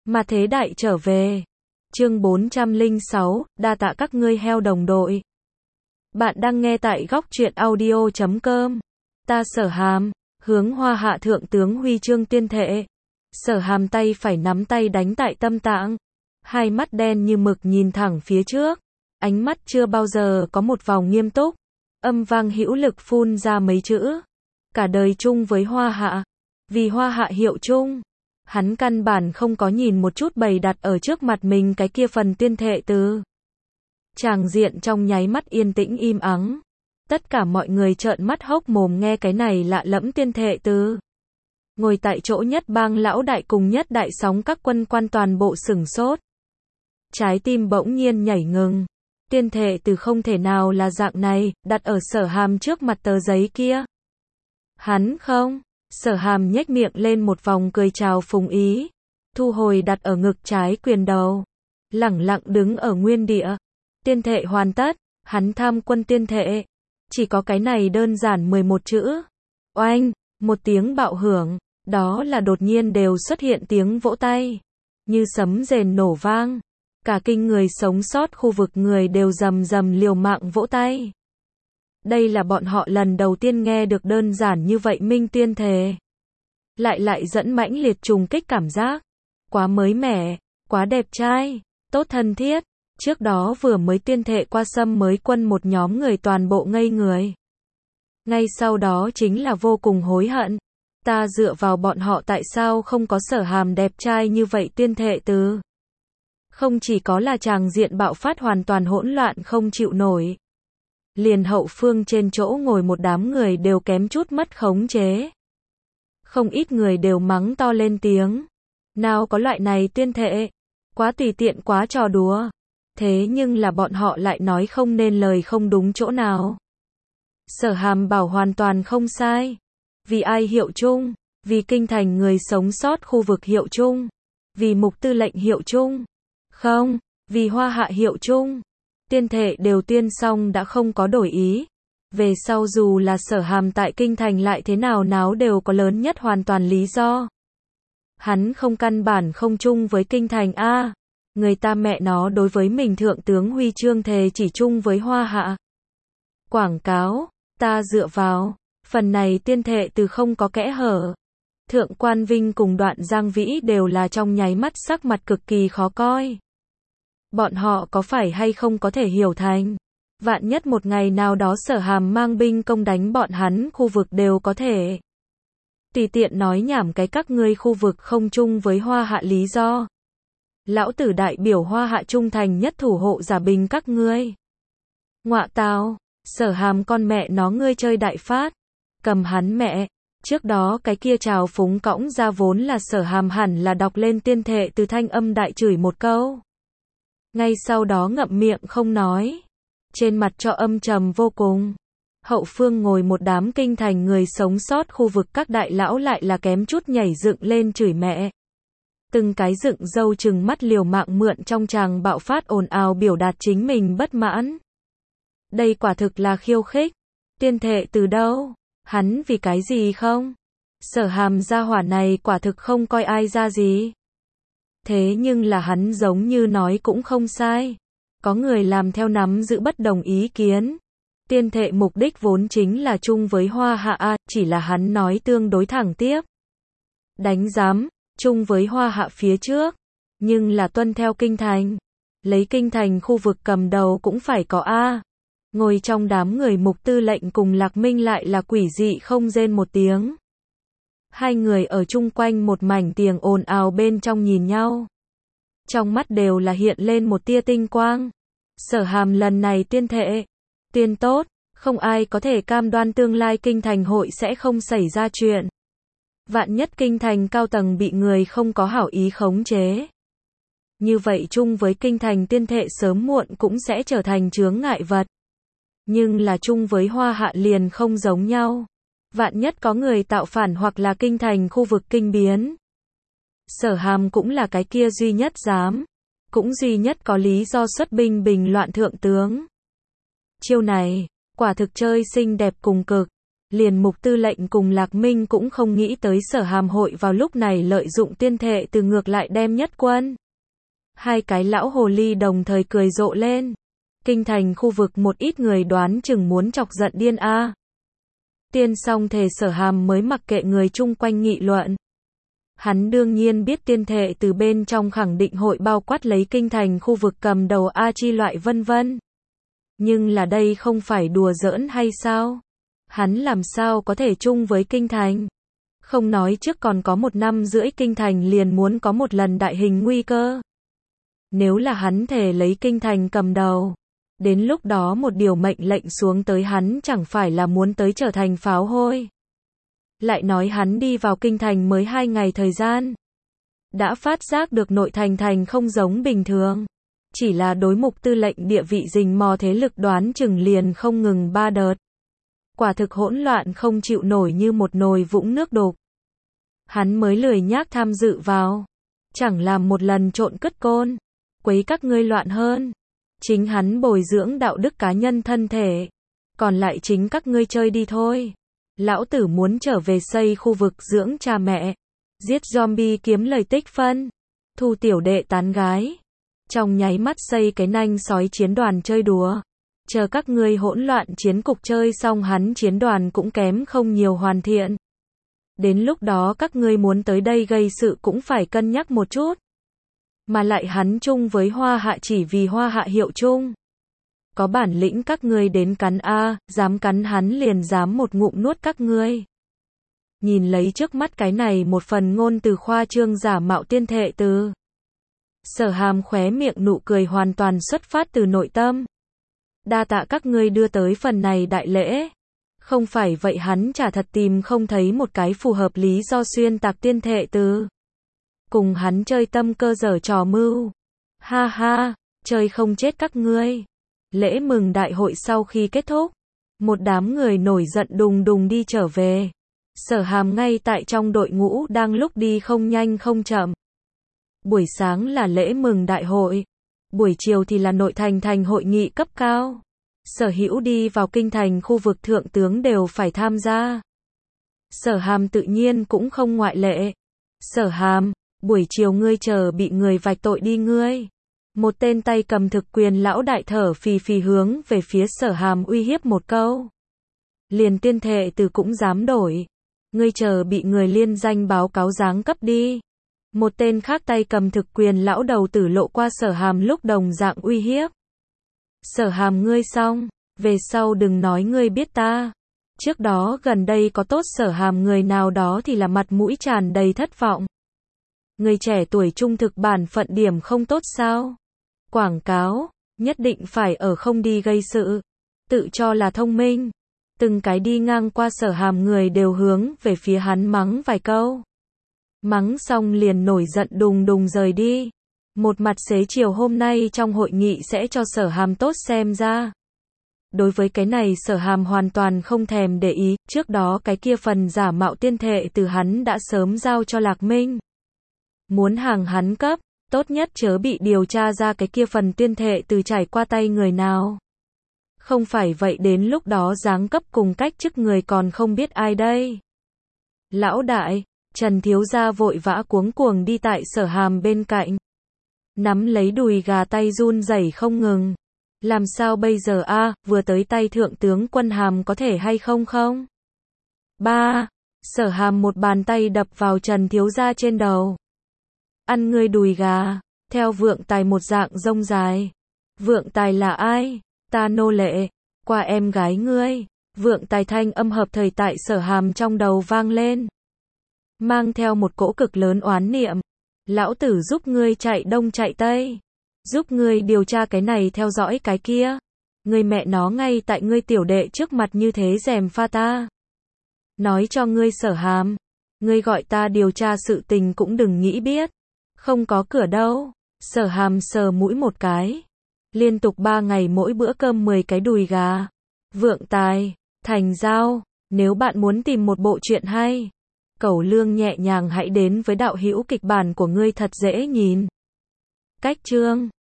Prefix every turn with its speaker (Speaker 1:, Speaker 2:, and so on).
Speaker 1: Mà thế đại trở về. Chương 406, đa tạ các ngươi heo đồng đội. Bạn đang nghe tại góc truyện audio.com. Ta Sở Hàm, hướng Hoa Hạ thượng tướng huy chương tuyên thệ. Sở Hàm tay phải nắm tay đánh tại tâm tạng. Hai mắt đen như mực nhìn thẳng phía trước. Ánh mắt chưa bao giờ có một vòng nghiêm túc. Âm vang hữu lực phun ra mấy chữ. Cả đời chung với Hoa Hạ. Vì Hoa Hạ hiệu chung. Hắn căn bản không có nhìn một chút bày đặt ở trước mặt mình cái kia phần tuyên thệ từ. Tràng diện trong nháy mắt yên tĩnh im ắng. Tất cả mọi người trợn mắt hốc mồm nghe cái này lạ lẫm tuyên thệ từ. Ngồi tại chỗ Nhất Bang lão đại cùng Nhất Đại Sóng các quân quan toàn bộ sửng sốt. Trái tim bỗng nhiên nhảy ngừng. Tuyên thệ từ không thể nào là dạng này, đặt ở Sở Hàm trước mặt tờ giấy kia. Hắn không. Sở Hàm nhếch miệng lên một vòng cười chào phúng ý. Thu hồi đặt ở ngực trái quyền đầu. Lẳng lặng đứng ở nguyên địa. Tuyên thệ hoàn tất. Hắn tham quân tuyên thệ. Chỉ có cái này đơn giản 11 chữ. Oanh, một tiếng bạo hưởng. Đó là đột nhiên đều xuất hiện tiếng vỗ tay. Như sấm rền nổ vang. Cả kinh người sống sót khu vực người đều rầm rầm liều mạng vỗ tay. Đây là bọn họ lần đầu tiên nghe được đơn giản như vậy minh tuyên thề. Lại dẫn mãnh liệt trùng kích cảm giác. Quá mới mẻ, quá đẹp trai, tốt thân thiết. Trước đó vừa mới tuyên thệ qua Sâm mới quân một nhóm người toàn bộ ngây người. Ngay sau đó chính là vô cùng hối hận. Ta dựa vào bọn họ tại sao không có Sở Hàm đẹp trai như vậy tuyên thệ từ. Không chỉ có là tràng diện bạo phát hoàn toàn hỗn loạn không chịu nổi. Liền hậu phương trên chỗ ngồi một đám người đều kém chút mất khống chế. Không ít người đều mắng to lên tiếng. Nào có loại này tuyên thệ. Quá tùy tiện quá trò đùa. Thế nhưng là bọn họ lại nói không nên lời không đúng chỗ nào. Sở Hàm bảo hoàn toàn không sai. Vì ai hiệu chung? Vì kinh thành người sống sót khu vực hiệu chung. Vì mục tư lệnh hiệu chung. Không, vì Hoa Hạ hiệu chung. Tuyên thệ đều tuyên xong đã không có đổi ý. Về sau dù là Sở Hàm tại kinh thành lại thế nào náo đều có lớn nhất hoàn toàn lý do. Hắn không căn bản không chung với kinh thành a. Người ta mẹ nó đối với mình thượng tướng huy chương thề chỉ chung với Hoa Hạ. Quảng cáo, ta dựa vào. Phần này tuyên thệ từ không có kẽ hở. Thượng quan Vinh cùng Đoạn Giang Vĩ đều là trong nháy mắt sắc mặt cực kỳ khó coi. Bọn họ có phải hay không có thể hiểu thành. Vạn nhất một ngày nào đó Sở Hàm mang binh công đánh bọn hắn khu vực đều có thể. Tùy tiện nói nhảm cái các ngươi khu vực không chung với Hoa Hạ lý do. Lão tử đại biểu Hoa Hạ trung thành nhất thủ hộ giả bình các ngươi. Ngọa tào, Sở Hàm con mẹ nó ngươi chơi đại phát. Cầm hắn mẹ. Trước đó cái kia trào phúng cõng ra vốn là Sở Hàm hẳn là đọc lên tuyên thệ từ thanh âm đại chửi một câu. Ngay sau đó ngậm miệng không nói. Trên mặt cho âm trầm vô cùng. Hậu phương ngồi một đám kinh thành người sống sót khu vực các đại lão lại là kém chút nhảy dựng lên chửi mẹ. Từng cái dựng râu trừng mắt liều mạng mượn trong tràng bạo phát ồn ào biểu đạt chính mình bất mãn. Đây quả thực là khiêu khích. Tuyên thệ từ đâu? Hắn vì cái gì không? Sở Hàm gia hỏa này quả thực không coi ai ra gì. Thế nhưng là hắn giống như nói cũng không sai. Có người làm theo nắm giữ bất đồng ý kiến. Tuyên thệ mục đích vốn chính là chung với Hoa Hạ, chỉ là hắn nói tương đối thẳng tiếp. Đánh giám, chung với Hoa Hạ phía trước. Nhưng là tuân theo kinh thành. Lấy kinh thành khu vực cầm đầu cũng phải có a. Ngồi trong đám người mục tư lệnh cùng Lạc Minh lại là quỷ dị không rên một tiếng. Hai người ở chung quanh một mảnh tiếng ồn ào bên trong nhìn nhau. Trong mắt đều là hiện lên một tia tinh quang. Sở Hàm lần này tuyên thệ. Tuyên tốt, không ai có thể cam đoan tương lai kinh thành hội sẽ không xảy ra chuyện. Vạn nhất kinh thành cao tầng bị người không có hảo ý khống chế. Như vậy chung với kinh thành tuyên thệ sớm muộn cũng sẽ trở thành chướng ngại vật. Nhưng là chung với Hoa Hạ liền không giống nhau. Vạn nhất có người tạo phản hoặc là kinh thành khu vực kinh biến. Sở Hàm cũng là cái kia duy nhất dám. Cũng duy nhất có lý do xuất binh bình loạn thượng tướng. Chiêu này, quả thực chơi xinh đẹp cùng cực. Liền Mục Tư lệnh cùng Lạc Minh cũng không nghĩ tới Sở Hàm hội vào lúc này lợi dụng tiên thệ từ ngược lại đem nhất quân. Hai cái lão hồ ly đồng thời cười rộ lên. Kinh thành khu vực một ít người đoán chừng muốn chọc giận điên a. Tiên song thể Sở Hàm mới mặc kệ người chung quanh nghị luận. Hắn đương nhiên biết tiên thệ từ bên trong khẳng định hội bao quát lấy kinh thành khu vực cầm đầu A chi loại vân vân. Nhưng là đây không phải đùa giỡn hay sao? Hắn làm sao có thể chung với kinh thành? Không nói trước còn có 1 năm rưỡi kinh thành liền muốn có một lần đại hình nguy cơ. Nếu là hắn thể lấy kinh thành cầm đầu, đến lúc đó một điều mệnh lệnh xuống tới hắn chẳng phải là muốn tới trở thành pháo hôi. Lại nói hắn đi vào kinh thành mới 2 ngày thời gian. Đã phát giác được nội thành không giống bình thường. Chỉ là đối Mục Tư lệnh địa vị rình mò thế lực đoán chừng liền không ngừng 3 đợt. Quả thực hỗn loạn không chịu nổi như một nồi vũng nước đục. Hắn mới lười nhác tham dự vào. Chẳng làm một lần trộn cất côn. Quấy các ngươi loạn hơn. Chính hắn bồi dưỡng đạo đức cá nhân thân thể. Còn lại chính các ngươi chơi đi thôi. Lão tử muốn trở về xây khu vực dưỡng cha mẹ. Giết zombie kiếm lời tích phân. Thu tiểu đệ tán gái. Trong nháy mắt xây cái nanh sói chiến đoàn chơi đùa. Chờ các ngươi hỗn loạn chiến cục chơi xong hắn chiến đoàn cũng kém không nhiều hoàn thiện. Đến lúc đó các ngươi muốn tới đây gây sự cũng phải cân nhắc một chút. Mà lại hắn chung với Hoa Hạ chỉ vì Hoa Hạ hiệu chung. Có bản lĩnh các ngươi đến cắn a, dám cắn hắn liền dám một ngụm nuốt các ngươi. Nhìn lấy trước mắt cái này một phần ngôn từ khoa trương giả mạo tiên thệ từ. Sở Hàm khóe miệng nụ cười hoàn toàn xuất phát từ nội tâm. Đa tạ các ngươi đưa tới phần này đại lễ. Không phải vậy hắn chả thật tìm không thấy một cái phù hợp lý do xuyên tạc tiên thệ từ. Cùng hắn chơi tâm cơ dở trò mưu. Ha ha, chơi không chết các ngươi. Lễ mừng đại hội sau khi kết thúc, một đám người nổi giận đùng đùng đi trở về. Sở Hàm ngay tại trong đội ngũ đang lúc đi không nhanh không chậm. Buổi sáng là lễ mừng đại hội, buổi chiều thì là nội thành hội nghị cấp cao. Sở hữu đi vào kinh thành khu vực thượng tướng đều phải tham gia. Sở Hàm tự nhiên cũng không ngoại lệ. Sở Hàm, buổi chiều ngươi chờ bị người vạch tội đi ngươi. Một tên tay cầm thực quyền lão đại thở phì phì hướng về phía Sở Hàm uy hiếp một câu. Liền tiên thệ từ cũng dám đổi. Ngươi chờ bị người liên danh báo cáo giáng cấp đi. Một tên khác tay cầm thực quyền lão đầu tử lộ qua Sở Hàm lúc đồng dạng uy hiếp. Sở Hàm ngươi xong, về sau đừng nói ngươi biết ta. Trước đó gần đây có tốt Sở Hàm người nào đó thì là mặt mũi tràn đầy thất vọng. Người trẻ tuổi trung thực bản phận điểm không tốt sao? Quảng cáo, nhất định phải ở không đi gây sự. Tự cho là thông minh. Từng cái đi ngang qua Sở Hàm người đều hướng về phía hắn mắng vài câu. Mắng xong liền nổi giận đùng đùng rời đi. Một mặt xế chiều hôm nay trong hội nghị sẽ cho Sở Hàm tốt xem ra. Đối với cái này Sở Hàm hoàn toàn không thèm để ý, trước đó cái kia phần giả mạo tiên thệ từ hắn đã sớm giao cho Lạc Minh. Muốn hàng hắn cấp, tốt nhất chớ bị điều tra ra cái kia phần tiên thệ từ trải qua tay người nào. Không phải vậy đến lúc đó giáng cấp cùng cách chức người còn không biết ai đây. Lão đại, Trần thiếu gia vội vã cuống cuồng đi tại Sở Hàm bên cạnh. Nắm lấy đùi gà tay run rẩy không ngừng. Làm sao bây giờ a, vừa tới tay thượng tướng quân Hàm có thể hay không không? Ba, Sở Hàm một bàn tay đập vào Trần thiếu gia trên đầu. Ăn ngươi đùi gà, theo Vượng Tài một dạng rông dài. Vượng Tài là ai? Ta nô lệ, qua em gái ngươi. Vượng Tài thanh âm hợp thời tại Sở Hàm trong đầu vang lên. Mang theo một cỗ cực lớn oán niệm. Lão tử giúp ngươi chạy đông chạy tây. Giúp ngươi điều tra cái này theo dõi cái kia. Ngươi mẹ nó ngay tại ngươi tiểu đệ trước mặt như thế gièm pha ta. Nói cho ngươi Sở Hàm. Ngươi gọi ta điều tra sự tình cũng đừng nghĩ biết. Không có cửa đâu. Sở Hàm sờ mũi một cái. Liên tục 3 ngày mỗi bữa cơm 10 cái đùi gà. Vượng Tài, thành giao. Nếu bạn muốn tìm một bộ truyện hay, Cẩu Lương nhẹ nhàng hãy đến với đạo hữu kịch bản của ngươi thật dễ nhìn. Cách chương